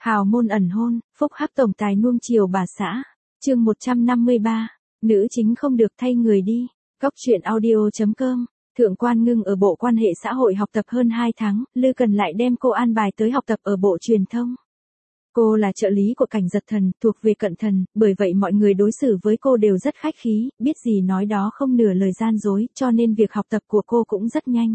Hào môn ẩn hôn, phúc hắc tổng tài nuông chiều bà xã. Chương 153. Nữ chính không được thay người đi. Góc truyện audio.com. Thượng Quan Ngưng ở Bộ Quan hệ Xã hội học tập hơn 2 tháng, Lư Cần lại đem cô an bài tới học tập ở Bộ Truyền thông. Cô là trợ lý của Cảnh Giật Thần, thuộc về cận thần, bởi vậy mọi người đối xử với cô đều rất khách khí, biết gì nói đó không nửa lời gian dối, cho nên việc học tập của cô cũng rất nhanh.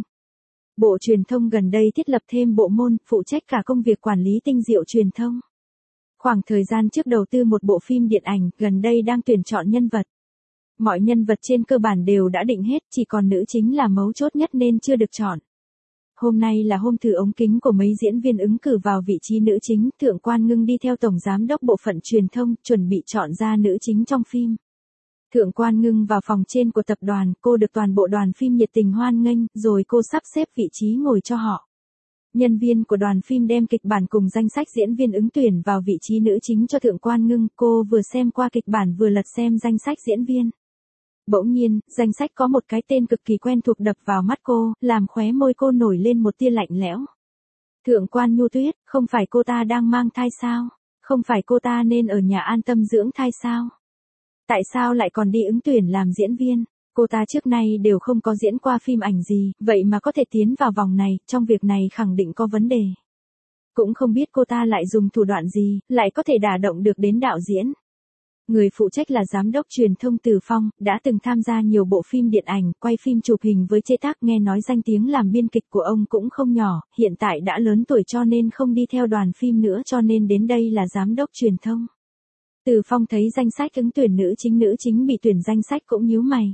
Bộ Truyền thông gần đây thiết lập thêm bộ môn, phụ trách cả công việc quản lý tinh diệu truyền thông. Khoảng thời gian trước đầu tư một bộ phim điện ảnh, gần đây đang tuyển chọn nhân vật. Mọi nhân vật trên cơ bản đều đã định hết, chỉ còn nữ chính là mấu chốt nhất nên chưa được chọn. Hôm nay là hôm thử ống kính của mấy diễn viên ứng cử vào vị trí nữ chính, Thượng Quan Ngưng đi theo Tổng Giám đốc Bộ phận Truyền thông, chuẩn bị chọn ra nữ chính trong phim. Thượng Quan Ngưng vào phòng trên của tập đoàn, cô được toàn bộ đoàn phim nhiệt tình hoan nghênh, rồi cô sắp xếp vị trí ngồi cho họ. Nhân viên của đoàn phim đem kịch bản cùng danh sách diễn viên ứng tuyển vào vị trí nữ chính cho Thượng Quan Ngưng, cô vừa xem qua kịch bản vừa lật xem danh sách diễn viên. Bỗng nhiên, danh sách có một cái tên cực kỳ quen thuộc đập vào mắt cô, làm khóe môi cô nổi lên một tia lạnh lẽo. Thượng Quan Nhu Tuyết, không phải cô ta đang mang thai sao? Không phải cô ta nên ở nhà an tâm dưỡng thai sao? Tại sao lại còn đi ứng tuyển làm diễn viên? Cô ta trước nay đều không có diễn qua phim ảnh gì, vậy mà có thể tiến vào vòng này, trong việc này khẳng định có vấn đề. Cũng không biết cô ta lại dùng thủ đoạn gì, lại có thể đả động được đến đạo diễn. Người phụ trách là Giám đốc Truyền thông Từ Phong, đã từng tham gia nhiều bộ phim điện ảnh, quay phim chụp hình với chế tác, nghe nói danh tiếng làm biên kịch của ông cũng không nhỏ, hiện tại đã lớn tuổi cho nên không đi theo đoàn phim nữa cho nên đến đây là Giám đốc Truyền thông. Từ Phong thấy danh sách ứng tuyển nữ chính bị tuyển danh sách cũng nhíu mày.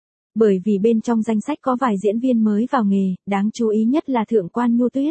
Bởi vì bên trong danh sách có vài diễn viên mới vào nghề, đáng chú ý nhất là Thượng Quan Nhu Tuyết.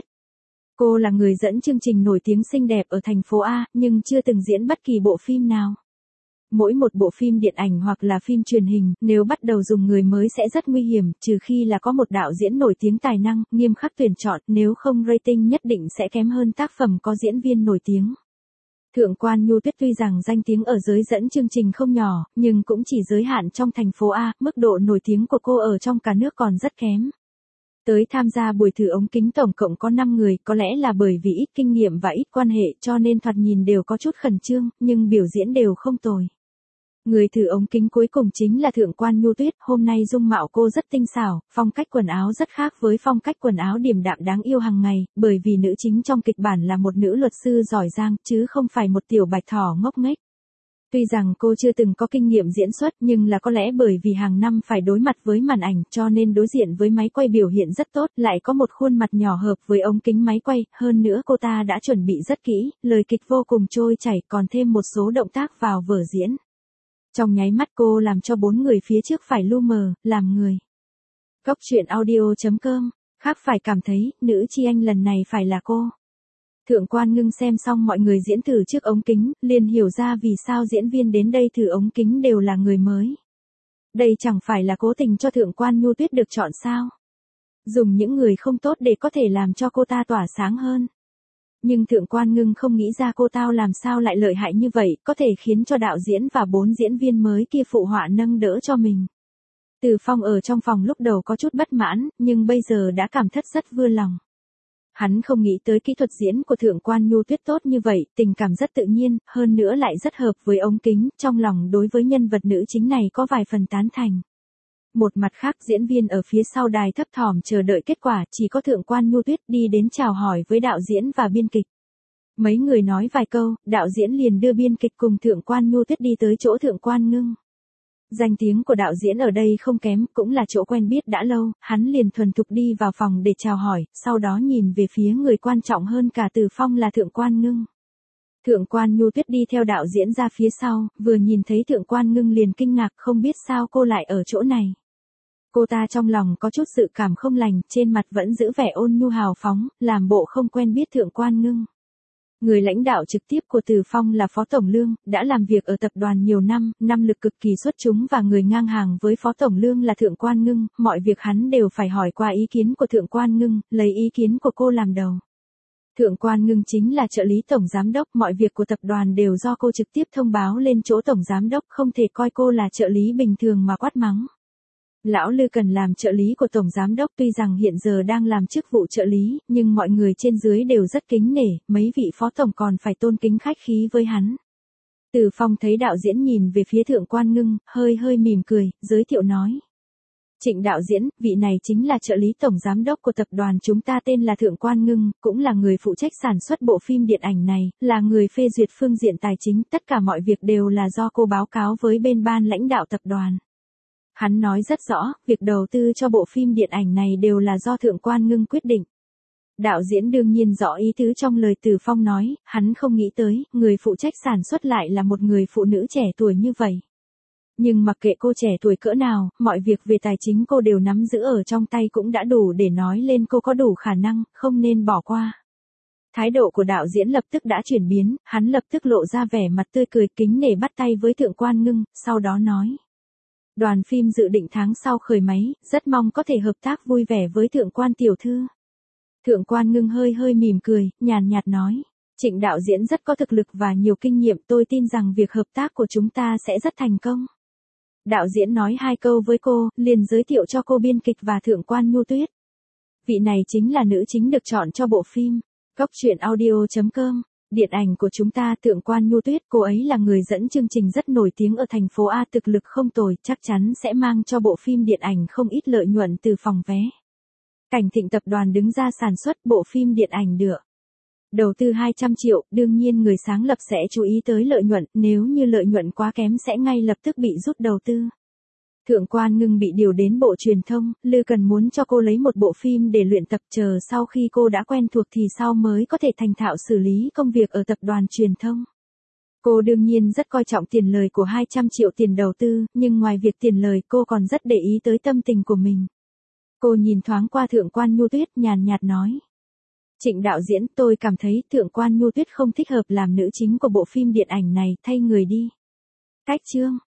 Cô là người dẫn chương trình nổi tiếng xinh đẹp ở thành phố A, nhưng chưa từng diễn bất kỳ bộ phim nào. Mỗi một bộ phim điện ảnh hoặc là phim truyền hình, nếu bắt đầu dùng người mới sẽ rất nguy hiểm, trừ khi là có một đạo diễn nổi tiếng tài năng, nghiêm khắc tuyển chọn, nếu không rating nhất định sẽ kém hơn tác phẩm có diễn viên nổi tiếng. Thượng Quan Nhu Tuyết tuy rằng danh tiếng ở giới dẫn chương trình không nhỏ, nhưng cũng chỉ giới hạn trong thành phố A, mức độ nổi tiếng của cô ở trong cả nước còn rất kém. Tới tham gia buổi thử ống kính tổng cộng có 5 người, có lẽ là bởi vì ít kinh nghiệm và ít quan hệ cho nên thoạt nhìn đều có chút khẩn trương, nhưng biểu diễn đều không tồi. Người thử ống kính cuối cùng chính là Thượng Quan Nhu Tuyết, hôm nay dung mạo cô rất tinh xảo, phong cách quần áo rất khác với phong cách quần áo điềm đạm đáng yêu hàng ngày, bởi vì nữ chính trong kịch bản là một nữ luật sư giỏi giang, chứ không phải một tiểu bạch thỏ ngốc nghếch. Tuy rằng cô chưa từng có kinh nghiệm diễn xuất nhưng là có lẽ bởi vì hàng năm phải đối mặt với màn ảnh cho nên đối diện với máy quay biểu hiện rất tốt, lại có một khuôn mặt nhỏ hợp với ống kính máy quay, hơn nữa cô ta đã chuẩn bị rất kỹ, lời kịch vô cùng trôi chảy, còn thêm một số động tác vào vở diễn. Trong nháy mắt cô làm cho 4 người phía trước phải lu mờ, làm người. Góc truyện audio.com, khác phải cảm thấy, nữ chi anh lần này phải là cô. Thượng Quan Ngưng xem xong mọi người diễn thử trước ống kính, liền hiểu ra vì sao diễn viên đến đây thử ống kính đều là người mới. Đây chẳng phải là cố tình cho Thượng Quan Nhu Tuyết được chọn sao? Dùng những người không tốt để có thể làm cho cô ta tỏa sáng hơn. Nhưng Thượng Quan Ngưng không nghĩ ra cô ta làm sao lại lợi hại như vậy, có thể khiến cho đạo diễn và 4 diễn viên mới kia phụ họa nâng đỡ cho mình. Từ Phong ở trong phòng lúc đầu có chút bất mãn, nhưng bây giờ đã cảm thấy rất vui lòng. Hắn không nghĩ tới kỹ thuật diễn của Thượng Quan Nhu Tuyết tốt như vậy, tình cảm rất tự nhiên, hơn nữa lại rất hợp với ống kính, trong lòng đối với nhân vật nữ chính này có vài phần tán thành. Một mặt khác diễn viên ở phía sau đài thấp thỏm chờ đợi kết quả, chỉ có Thượng Quan Nhu Tuyết đi đến chào hỏi với đạo diễn và biên kịch. Mấy người nói vài câu, đạo diễn liền đưa biên kịch cùng Thượng Quan Nhu Tuyết đi tới chỗ Thượng Quan Ngưng. Danh tiếng của đạo diễn ở đây không kém, cũng là chỗ quen biết đã lâu, hắn liền thuần thục đi vào phòng để chào hỏi, sau đó nhìn về phía người quan trọng hơn cả Từ Phong là Thượng Quan Ngưng. Thượng Quan Nhu Tuyết đi theo đạo diễn ra phía sau, vừa nhìn thấy Thượng Quan Ngưng liền kinh ngạc không biết sao cô lại ở chỗ này. Cô ta trong lòng có chút dự cảm không lành, trên mặt vẫn giữ vẻ ôn nhu hào phóng, làm bộ không quen biết Thượng Quan Ngưng. Người lãnh đạo trực tiếp của Từ Phong là Phó Tổng Lương, đã làm việc ở tập đoàn nhiều năm, năng lực cực kỳ xuất chúng và người ngang hàng với Phó Tổng Lương là Thượng Quan Ngưng, mọi việc hắn đều phải hỏi qua ý kiến của Thượng Quan Ngưng, lấy ý kiến của cô làm đầu. Thượng Quan Ngưng chính là trợ lý Tổng Giám đốc, mọi việc của tập đoàn đều do cô trực tiếp thông báo lên chỗ Tổng Giám đốc, không thể coi cô là trợ lý bình thường mà quát mắng. Lão Lư cần làm trợ lý của Tổng Giám Đốc, tuy rằng hiện giờ đang làm chức vụ trợ lý, nhưng mọi người trên dưới đều rất kính nể, mấy vị phó tổng còn phải tôn kính khách khí với hắn. Từ Phong thấy đạo diễn nhìn về phía Thượng Quan Ngưng, hơi mỉm cười, giới thiệu nói. Trịnh đạo diễn, vị này chính là trợ lý Tổng Giám Đốc của tập đoàn chúng ta, tên là Thượng Quan Ngưng, cũng là người phụ trách sản xuất bộ phim điện ảnh này, là người phê duyệt phương diện tài chính, tất cả mọi việc đều là do cô báo cáo với bên ban lãnh đạo tập đoàn. Hắn nói rất rõ, việc đầu tư cho bộ phim điện ảnh này đều là do Thượng Quan Ngưng quyết định. Đạo diễn đương nhiên rõ ý tứ trong lời Từ Phong nói, hắn không nghĩ tới, người phụ trách sản xuất lại là một người phụ nữ trẻ tuổi như vậy. Nhưng mặc kệ cô trẻ tuổi cỡ nào, mọi việc về tài chính cô đều nắm giữ ở trong tay cũng đã đủ để nói lên cô có đủ khả năng, không nên bỏ qua. Thái độ của đạo diễn lập tức đã chuyển biến, hắn lập tức lộ ra vẻ mặt tươi cười kính nể bắt tay với Thượng Quan Ngưng, sau đó nói. Đoàn phim dự định tháng sau khởi máy, rất mong có thể hợp tác vui vẻ với Thượng Quan tiểu thư. Thượng Quan Ngưng hơi mỉm cười, nhàn nhạt nói. Trịnh đạo diễn rất có thực lực và nhiều kinh nghiệm, tôi tin rằng việc hợp tác của chúng ta sẽ rất thành công. Đạo diễn nói hai câu với cô, liền giới thiệu cho cô biên kịch và Thượng Quan Nhu Tuyết. Vị này chính là nữ chính được chọn cho bộ phim. Góc truyện audio.com. Điện ảnh của chúng ta, Thượng Quan Nhu Tuyết, cô ấy là người dẫn chương trình rất nổi tiếng ở thành phố A, thực lực không tồi, chắc chắn sẽ mang cho bộ phim điện ảnh không ít lợi nhuận từ phòng vé. Cảnh Thịnh tập đoàn đứng ra sản xuất bộ phim điện ảnh được. Đầu tư 200 triệu, đương nhiên người sáng lập sẽ chú ý tới lợi nhuận, nếu như lợi nhuận quá kém sẽ ngay lập tức bị rút đầu tư. Thượng Quan Ngưng bị điều đến bộ truyền thông, Lư Cần muốn cho cô lấy một bộ phim để luyện tập, chờ sau khi cô đã quen thuộc thì sau mới có thể thành thạo xử lý công việc ở tập đoàn truyền thông. Cô đương nhiên rất coi trọng tiền lời của 200 triệu tiền đầu tư, nhưng ngoài việc tiền lời cô còn rất để ý tới tâm tình của mình. Cô nhìn thoáng qua Thượng Quan Nhu Tuyết, nhàn nhạt nói. Trịnh đạo diễn, tôi cảm thấy Thượng Quan Nhu Tuyết không thích hợp làm nữ chính của bộ phim điện ảnh này, thay người đi. Cách chương.